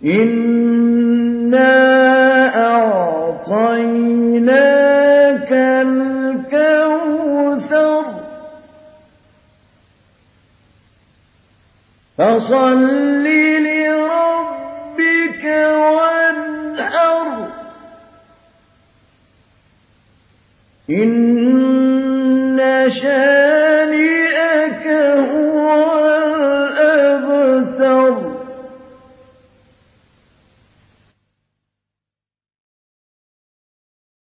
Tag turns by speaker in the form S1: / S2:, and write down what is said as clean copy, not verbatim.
S1: إِنَّا أَعْطَيْنَاكَ الْكَوْثَرَ فَصَلِّ لِرَبِّكَ وَانْحَرْ إِنَّ شَانِئَكَ